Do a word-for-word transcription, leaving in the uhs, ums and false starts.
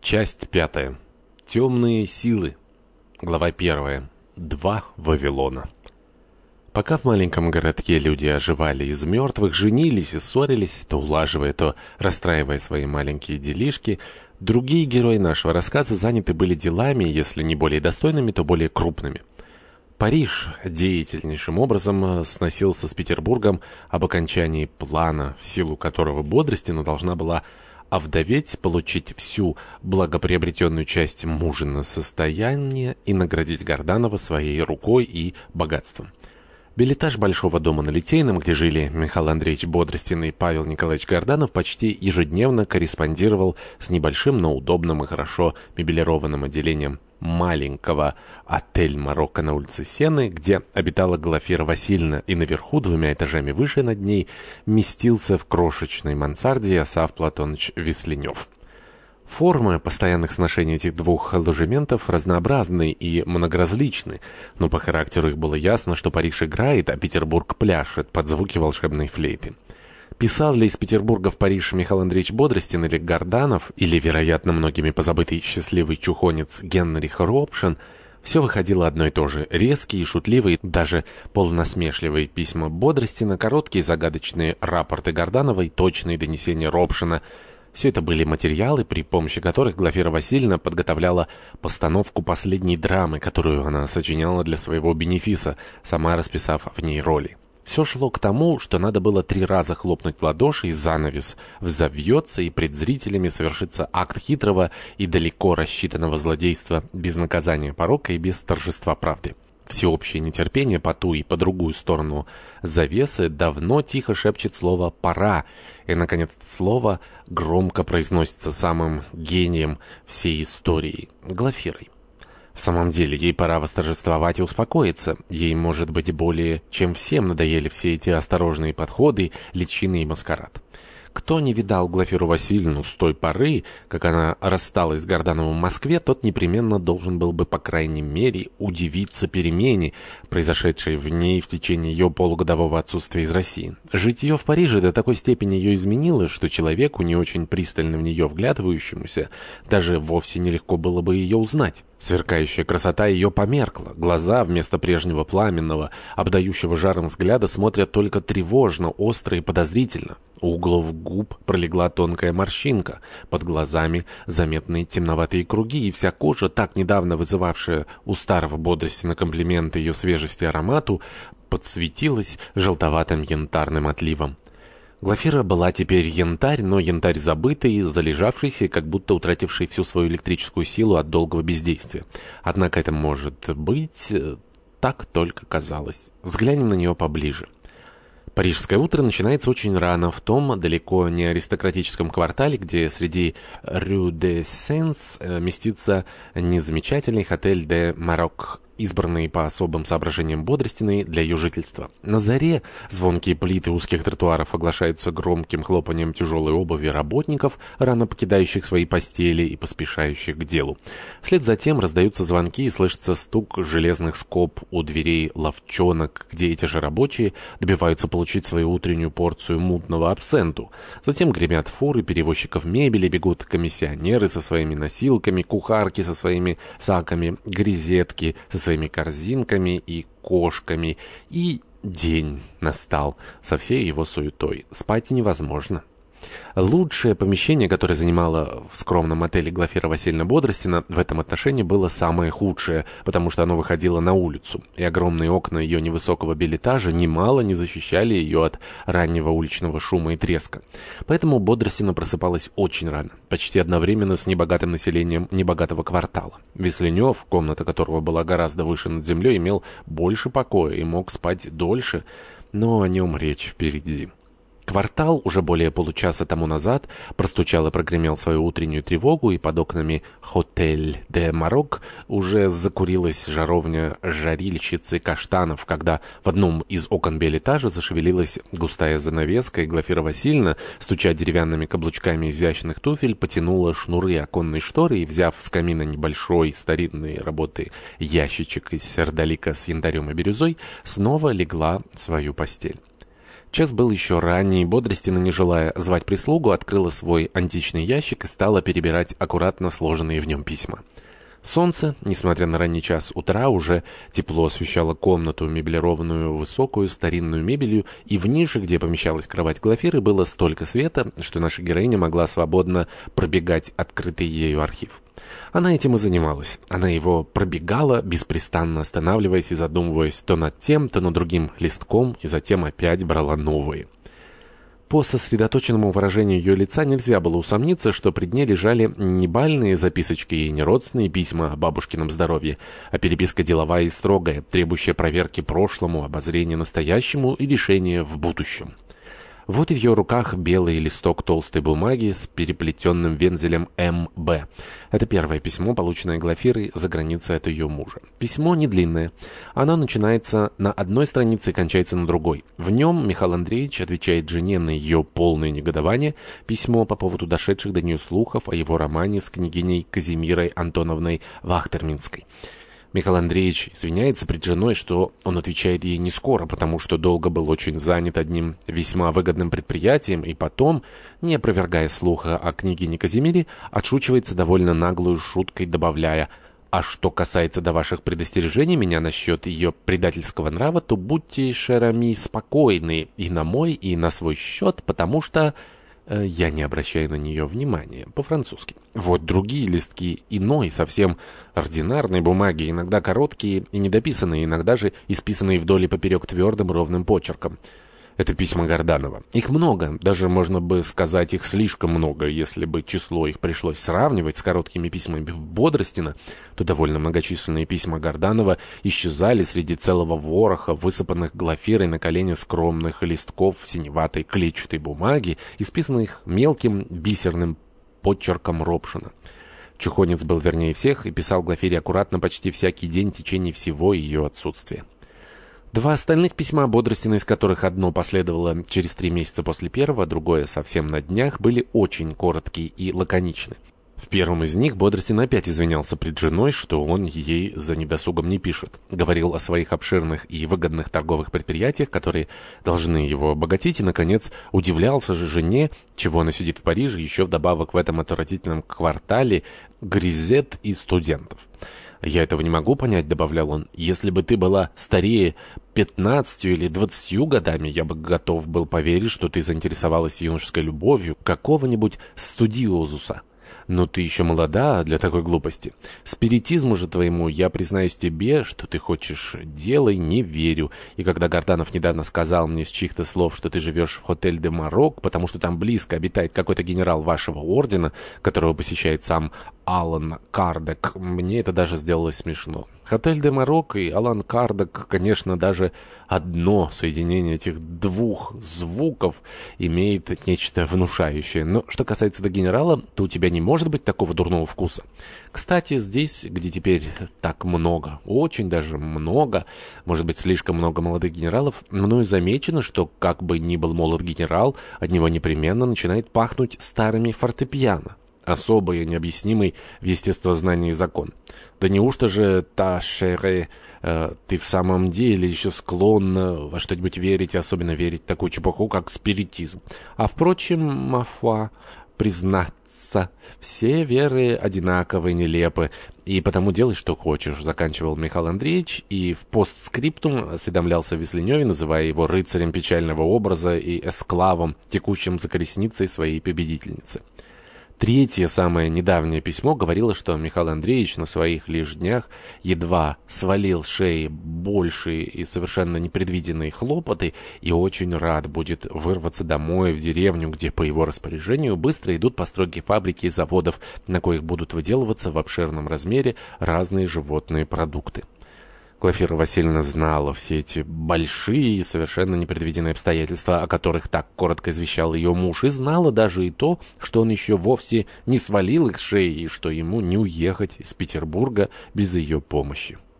Часть пятая. Темные силы. Глава первая. Два Вавилона. Пока в маленьком городке люди оживали из мертвых, женились и ссорились, то улаживая, то расстраивая свои маленькие делишки, другие герои нашего рассказа заняты были делами, если не более достойными, то более крупными. Париж деятельнейшим образом сносился с Петербургом об окончании плана, в силу которого Бодростина должна была овдоветь, получить всю благоприобретенную часть мужина состояния и наградить Горданова своей рукой и богатством. Билетаж большого дома на Литейном, где жили Михаил Андреевич Бодростин и Павел Николаевич Горданов, почти ежедневно корреспондировал с небольшим, но удобным и хорошо мебелированным отделением маленького отель «Марокко» на улице Сены, где обитала Глафира Васильевна, и наверху, двумя этажами выше над ней, местился в крошечной мансарде Асаф Платоныч Весленев. Формы постоянных сношений этих двух ложементов разнообразны и многоразличны, но по характеру их было ясно, что Париж играет, а Петербург пляшет под звуки волшебной флейты. Писал ли из Петербурга в Париж Михаил Андреевич Бодростин или Горданов, или, вероятно, многими позабытый счастливый чухонец Генрих Ропшин, все выходило одно и то же. Резкие и шутливые, даже полунасмешливые письма Бодростина, короткие загадочные рапорты Горданова и точные донесения Ропшина. Все это были материалы, при помощи которых Глафира Васильевна подготовляла постановку последней драмы, которую она сочиняла для своего бенефиса, сама расписав в ней роли. Все шло к тому, что надо было три раза хлопнуть в ладоши, и занавес взовьется, и пред зрителями совершится акт хитрого и далеко рассчитанного злодейства без наказания порока и без торжества правды. Всеобщее нетерпение по ту и по другую сторону завесы давно тихо шепчет слово «пора», и, наконец, слово громко произносится самым гением всей истории — Глафирой. В самом деле, ей пора восторжествовать и успокоиться. Ей, может быть, более чем всем надоели все эти осторожные подходы, личины и маскарад. Кто не видал Глафиру Васильевну с той поры, как она рассталась с Гордановым в Москве, тот непременно должен был бы, по крайней мере, удивиться перемене, произошедшей в ней в течение ее полугодового отсутствия из России. Житье в Париже до такой степени ее изменило, что человеку, не очень пристально в нее вглядывающемуся, даже вовсе нелегко было бы ее узнать. Сверкающая красота ее померкла. Глаза вместо прежнего пламенного, обдающего жаром взгляда смотрят только тревожно, остро и подозрительно. У углов губ пролегла тонкая морщинка, под глазами заметны темноватые круги, и вся кожа, так недавно вызывавшая у старого Бодростина комплименты ее свежести и аромату, подсветилась желтоватым янтарным отливом. Глафира была теперь янтарь, но янтарь забытый, залежавшийся и как будто утративший всю свою электрическую силу от долгого бездействия. Однако это, может быть, так только казалось. Взглянем на нее поближе. Парижское утро начинается очень рано, в том далеко не аристократическом квартале, где среди Рю де Сенс местится незамечательный отель де Марокко, избранный по особым соображениям Бодростиной для ее жительства. На заре звонкие плиты узких тротуаров оглашаются громким хлопанием тяжелой обуви работников, рано покидающих свои постели и поспешающих к делу. Вслед за тем раздаются звонки и слышится стук железных скоб у дверей лавчонок, где эти же рабочие добиваются получить свою утреннюю порцию мутного абсенту. Затем гремят фуры перевозчиков мебели, бегут комиссионеры со своими носилками, кухарки со своими саками, грезетки со своими корзинками и кошками, и день настал со всей его суетой. Спать невозможно. Лучшее помещение, которое занимала в скромном отеле Глафира Васильевна Бодростина, в этом отношении было самое худшее, потому что оно выходило на улицу, и огромные окна ее невысокого билетажа немало не защищали ее от раннего уличного шума и треска. Поэтому Бодростина просыпалась очень рано, почти одновременно с небогатым населением небогатого квартала. Весленев, комната которого была гораздо выше над землей, имел больше покоя и мог спать дольше, но о нем речь впереди. Квартал уже более получаса тому назад простучал и прогремел свою утреннюю тревогу, и под окнами «Хотель де Марокко» уже закурилась жаровня жарильщицы каштанов, когда в одном из окон билетажа зашевелилась густая занавеска, и Глафира Васильевна, стуча деревянными каблучками изящных туфель, потянула шнуры оконной шторы и, взяв с камина небольшой старинной работы ящичек из сердолика с янтарем и бирюзой, снова легла в свою постель. Час был еще ранний, Бодростина, не желая звать прислугу, открыла свой античный ящик и стала перебирать аккуратно сложенные в нем письма. Солнце, несмотря на ранний час утра, уже тепло освещало комнату, меблированную высокую старинную мебелью, и в нише, где помещалась кровать Глафиры, было столько света, что наша героиня могла свободно пробегать открытый ею архив. Она этим и занималась. Она его пробегала, беспрестанно останавливаясь и задумываясь то над тем, то над другим листком, и затем опять брала новые. По сосредоточенному выражению ее лица нельзя было усомниться, что пред ней лежали не бальные записочки и не родственные письма о бабушкином здоровье, а переписка деловая и строгая, требующая проверки прошлому, обозрения настоящему и решения в будущем. Вот и в ее руках белый листок толстой бумаги с переплетенным вензелем эм бэ. Это первое письмо, полученное Глафирой за границей от ее мужа. Письмо не длинное. Оно начинается на одной странице и кончается на другой. В нем Михаил Андреевич отвечает жене на ее полное негодование письмо по поводу дошедших до нее слухов о его романе с княгиней Казимирой Антоновной Вахтерминской. Михаил Андреевич извиняется пред женой, что он отвечает ей не скоро, потому что долго был очень занят одним весьма выгодным предприятием, и потом, не опровергая слуха о княгине Казимире, отшучивается довольно наглую шуткой, добавляя: «А что касается до ваших предостережений меня насчет ее предательского нрава, то будьте, шерами, спокойны и на мой, и на свой счет, потому что...» Я не обращаю на нее внимания, по-французски. Вот другие листки иной, совсем ординарной бумаги, иногда короткие и недописанные, иногда же исписанные вдоль и поперек твердым ровным почерком. Это письма Горданова. Их много, даже можно бы сказать, их слишком много. Если бы число их пришлось сравнивать с короткими письмами Бодростина, то довольно многочисленные письма Горданова исчезали среди целого вороха, высыпанных Глафирой на колени скромных листков синеватой клетчатой бумаги, исписанных мелким бисерным почерком Робшина. Чухонец был вернее всех и писал Глафире аккуратно почти всякий день в течение всего ее отсутствия. Два остальных письма Бодростина, из которых одно последовало через три месяца после первого, другое совсем на днях, были очень короткие и лаконичны. В первом из них Бодростин опять извинялся пред женой, что он ей за недосугом не пишет. Говорил о своих обширных и выгодных торговых предприятиях, которые должны его обогатить, и, наконец, удивлялся же жене, чего она сидит в Париже, еще вдобавок в этом отвратительном квартале грезет и студентов. «Я этого не могу понять», — добавлял он. «Если бы ты была старее пятнадцатью или двадцатью годами, я бы готов был поверить, что ты заинтересовалась юношеской любовью какого-нибудь студиозуса. Но ты еще молода для такой глупости. Спиритизму же твоему, я признаюсь тебе, что ты хочешь делай, не верю. И когда Горданов недавно сказал мне с чьих-то слов, что ты живешь в Хотель де Марок, потому что там близко обитает какой-то генерал вашего ордена, которого посещает сам Алан Кардек, мне это даже сделалось смешно. Хотель де Марок и Алан Кардек, конечно, даже одно соединение этих двух звуков имеет нечто внушающее. Но что касается до генерала, то у тебя не может быть такого дурного вкуса. Кстати, здесь, где теперь так много, очень даже много, может быть, слишком много молодых генералов, мною замечено, что, как бы ни был молод генерал, от него непременно начинает пахнуть старыми фортепиано. Особый и необъяснимый в естествознании закон. Да неужто же, та шере, э, ты в самом деле еще склонна во что-нибудь верить, и особенно верить в такую чепуху, как спиритизм? А впрочем, мафа, признаться, все веры одинаковы, нелепы, и потому делай, что хочешь, заканчивал Михаил Андреевич, и в постскриптум осведомлялся Весленеве, называя его рыцарем печального образа и эсклавом, текущим за колесницей своей победительницы. Третье, самое недавнее письмо говорило, что Михаил Андреевич на своих лишь днях едва свалил с шеи большие и совершенно непредвиденные хлопоты и очень рад будет вырваться домой в деревню, где по его распоряжению быстро идут постройки фабрики и заводов, на коих будут выделываться в обширном размере разные животные продукты. Глафира Васильевна знала все эти большие и совершенно непредвиденные обстоятельства, о которых так коротко извещал ее муж, и знала даже и то, что он еще вовсе не свалил их с шеи, и что ему не уехать из Петербурга без ее помощи.